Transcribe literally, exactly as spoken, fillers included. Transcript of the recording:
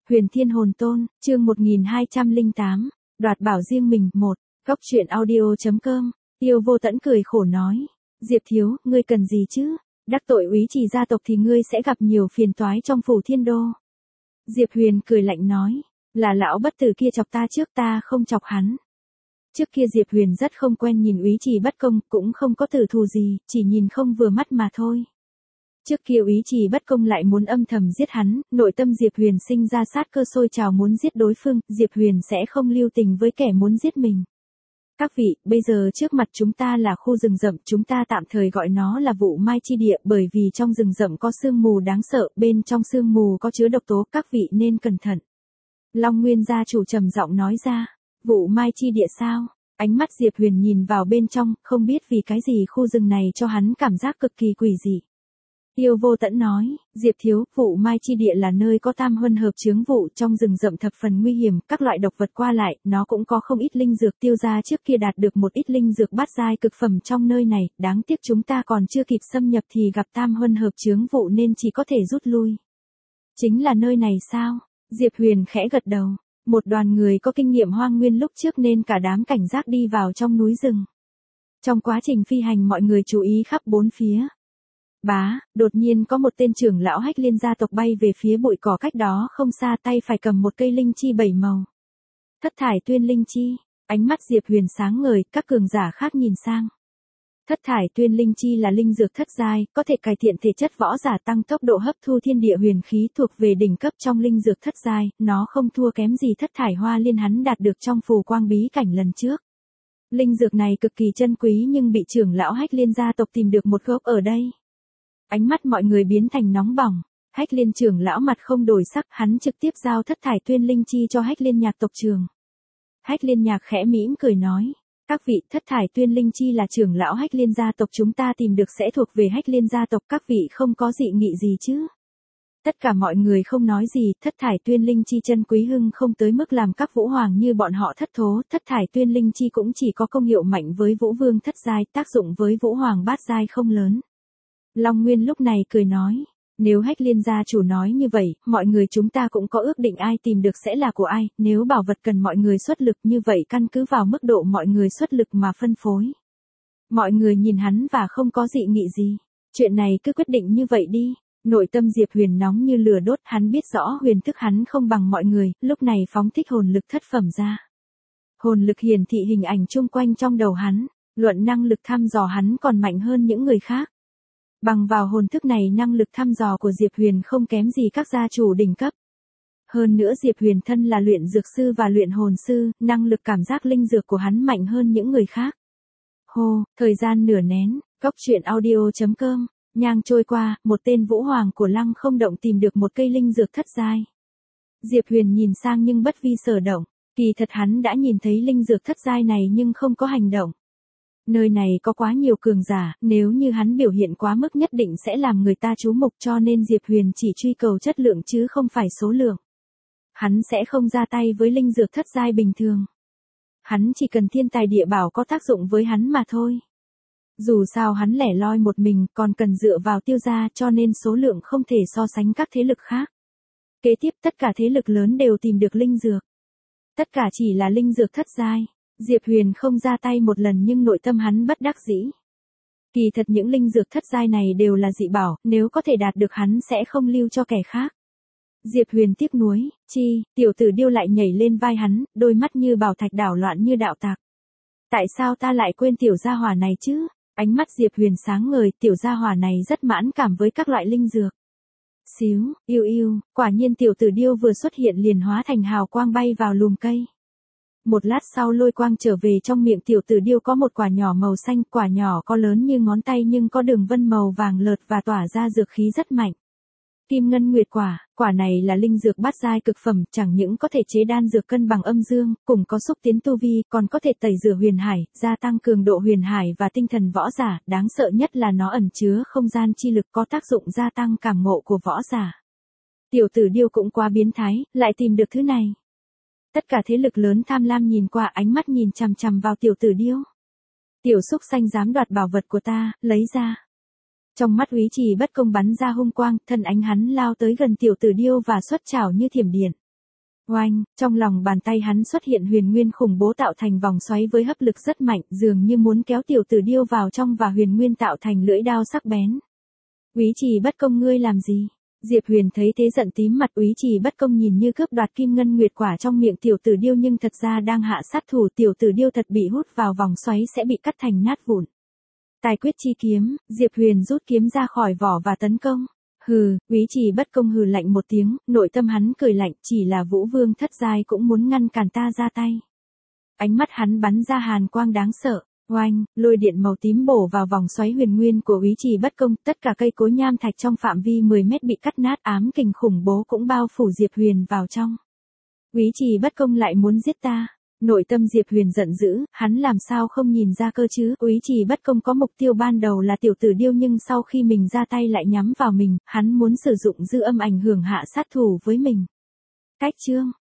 Huyền Thiên Hồn Tôn, chương một nghìn hai trăm lẻ tám, đoạt bảo riêng mình, một, góc truyện audio.com, Tiêu Vô Tẫn cười khổ nói, Diệp thiếu, ngươi cần gì chứ, đắc tội úy trì gia tộc thì ngươi sẽ gặp nhiều phiền toái trong phủ thiên đô. Diệp Huyền cười lạnh nói, là lão bất tử kia chọc ta trước, ta không chọc hắn. Trước kia Diệp Huyền rất không quen nhìn úy trì bất công, cũng không có tử thù gì, chỉ nhìn không vừa mắt mà thôi. Trước kia úy trì bất công lại muốn âm thầm giết hắn, nội tâm Diệp Huyền sinh ra sát cơ sôi trào muốn giết đối phương, Diệp Huyền sẽ không lưu tình với kẻ muốn giết mình. Các vị, bây giờ trước mặt chúng ta là khu rừng rậm, chúng ta tạm thời gọi nó là Vụ Mai Chi Địa, bởi vì trong rừng rậm có sương mù đáng sợ, bên trong sương mù có chứa độc tố, các vị nên cẩn thận. Long Nguyên gia chủ trầm giọng nói ra, Vụ Mai Chi Địa sao? Ánh mắt Diệp Huyền nhìn vào bên trong, không biết vì cái gì khu rừng này cho hắn cảm giác cực kỳ quỷ dị. Tiêu Vô Tẫn nói, Diệp thiếu, Vụ Mai Chi Địa là nơi có tam huân hợp chướng vụ, trong rừng rậm thập phần nguy hiểm, các loại độc vật qua lại, nó cũng có không ít linh dược, Tiêu gia trước kia đạt được một ít linh dược bát giai cực phẩm trong nơi này, đáng tiếc chúng ta còn chưa kịp xâm nhập thì gặp tam huân hợp chướng vụ nên chỉ có thể rút lui. Chính là nơi này sao? Diệp Huyền khẽ gật đầu, một đoàn người có kinh nghiệm hoang nguyên lúc trước nên cả đám cảnh giác đi vào trong núi rừng. Trong quá trình phi hành mọi người chú ý khắp bốn phía. Bá, đột nhiên có một tên trưởng lão Hách Liên gia tộc bay về phía bụi cỏ cách đó không xa, tay phải cầm một cây linh chi bảy màu. Thất thải tuyên linh chi, ánh mắt Diệp Huyền sáng ngời, các cường giả khác nhìn sang. Thất thải tuyên linh chi là linh dược thất giai, có thể cải thiện thể chất võ giả, tăng tốc độ hấp thu thiên địa huyền khí, thuộc về đỉnh cấp trong linh dược thất giai, nó không thua kém gì thất thải hoa liên hắn đạt được trong phù quang bí cảnh lần trước. Linh dược này cực kỳ chân quý nhưng bị trưởng lão Hách Liên gia tộc tìm được một gốc ở đây. Ánh mắt mọi người biến thành nóng bỏng, Hách Liên trưởng lão mặt không đổi sắc, hắn trực tiếp giao thất thải tuyên linh chi cho Hách Liên nhạc tộc trưởng. Hách Liên nhạc khẽ mỉm cười nói, các vị, thất thải tuyên linh chi là trưởng lão Hách Liên gia tộc chúng ta tìm được sẽ thuộc về Hách Liên gia tộc, các vị không có dị nghị gì chứ? Tất cả mọi người không nói gì, thất thải tuyên linh chi chân quý hưng không tới mức làm các vũ hoàng như bọn họ thất thố, thất thải tuyên linh chi cũng chỉ có công hiệu mạnh với vũ vương thất giai, tác dụng với vũ hoàng bát giai không lớn. Long Nguyên lúc này cười nói, nếu Hách Liên gia chủ nói như vậy, mọi người chúng ta cũng có ước định ai tìm được sẽ là của ai, nếu bảo vật cần mọi người xuất lực như vậy căn cứ vào mức độ mọi người xuất lực mà phân phối. Mọi người nhìn hắn và không có dị nghị gì, chuyện này cứ quyết định như vậy đi. Nội tâm Diệp Huyền nóng như lửa đốt, hắn biết rõ huyền thức hắn không bằng mọi người, lúc này phóng thích hồn lực thất phẩm ra. Hồn lực hiển thị hình ảnh chung quanh trong đầu hắn, luận năng lực thăm dò hắn còn mạnh hơn những người khác. Bằng vào hồn thức này năng lực thăm dò của Diệp Huyền không kém gì các gia chủ đỉnh cấp. Hơn nữa Diệp Huyền thân là luyện dược sư và luyện hồn sư, năng lực cảm giác linh dược của hắn mạnh hơn những người khác. Hô, thời gian nửa nén, góc truyện audio.com, nhang trôi qua, một tên vũ hoàng của Lăng Không Động tìm được một cây linh dược thất giai. Diệp Huyền nhìn sang nhưng bất vi sở động, kỳ thật hắn đã nhìn thấy linh dược thất giai này nhưng không có hành động. Nơi này có quá nhiều cường giả, nếu như hắn biểu hiện quá mức nhất định sẽ làm người ta chú mục, cho nên Diệp Huyền chỉ truy cầu chất lượng chứ không phải số lượng. Hắn sẽ không ra tay với linh dược thất giai bình thường. Hắn chỉ cần thiên tài địa bảo có tác dụng với hắn mà thôi. Dù sao hắn lẻ loi một mình còn cần dựa vào Tiêu gia cho nên số lượng không thể so sánh các thế lực khác. Kế tiếp tất cả thế lực lớn đều tìm được linh dược. Tất cả chỉ là linh dược thất giai. Diệp Huyền không ra tay một lần nhưng nội tâm hắn bất đắc dĩ. Kỳ thật những linh dược thất giai này đều là dị bảo, nếu có thể đạt được hắn sẽ không lưu cho kẻ khác. Diệp Huyền tiếc nuối, chi, tiểu tử điêu lại nhảy lên vai hắn, đôi mắt như bảo thạch đảo loạn như đạo tạc. Tại sao ta lại quên tiểu gia hỏa này chứ? Ánh mắt Diệp Huyền sáng ngời, tiểu gia hỏa này rất mãn cảm với các loại linh dược. Xíu, yêu yêu, quả nhiên tiểu tử điêu vừa xuất hiện liền hóa thành hào quang bay vào lùm cây. Một lát sau lôi quang trở về trong miệng tiểu tử điêu có một quả nhỏ màu xanh, quả nhỏ có lớn như ngón tay nhưng có đường vân màu vàng lợt và tỏa ra dược khí rất mạnh. Kim ngân nguyệt quả, quả này là linh dược bát giai cực phẩm, chẳng những có thể chế đan dược cân bằng âm dương, cùng có xúc tiến tu vi, còn có thể tẩy rửa huyền hải, gia tăng cường độ huyền hải và tinh thần võ giả, đáng sợ nhất là nó ẩn chứa không gian chi lực có tác dụng gia tăng cảm ngộ của võ giả. Tiểu tử điêu cũng quá biến thái, lại tìm được thứ này. Tất cả thế lực lớn tham lam nhìn qua, ánh mắt nhìn chằm chằm vào tiểu tử điêu. Tiểu xúc xanh dám đoạt bảo vật của ta, lấy ra. Trong mắt úy trì bất công bắn ra hung quang, thân ánh hắn lao tới gần tiểu tử điêu và xuất chảo như thiểm điện. Oanh, trong lòng bàn tay hắn xuất hiện huyền nguyên khủng bố tạo thành vòng xoáy với hấp lực rất mạnh, dường như muốn kéo tiểu tử điêu vào trong và huyền nguyên tạo thành lưỡi đao sắc bén. Úy Trì Bất Công ngươi làm gì? Diệp Huyền thấy thế giận tím mặt. Úy Trì Bất Công nhìn như cướp đoạt kim ngân nguyệt quả trong miệng tiểu tử điêu nhưng thật ra đang hạ sát thủ. Tiểu tử điêu thật bị hút vào vòng xoáy sẽ bị cắt thành nát vụn. Tài quyết chi kiếm, Diệp Huyền rút kiếm ra khỏi vỏ và tấn công. Hừ, Úy Trì Bất Công hừ lạnh một tiếng, nội tâm hắn cười lạnh, chỉ là Vũ Vương thất giai cũng muốn ngăn cản ta ra tay. Ánh mắt hắn bắn ra hàn quang đáng sợ. Oanh, lôi điện màu tím bổ vào vòng xoáy huyền nguyên của Úy Trì Bất Công, tất cả cây cối nham thạch trong phạm vi mười mét bị cắt nát, ám kình khủng bố cũng bao phủ Diệp Huyền vào trong. Úy Trì Bất Công lại muốn giết ta. Nội tâm Diệp Huyền giận dữ, hắn làm sao không nhìn ra cơ chứ? Úy Trì Bất Công có mục tiêu ban đầu là tiểu tử điêu nhưng sau khi mình ra tay lại nhắm vào mình, hắn muốn sử dụng dư âm ảnh hưởng hạ sát thủ với mình. Cách chương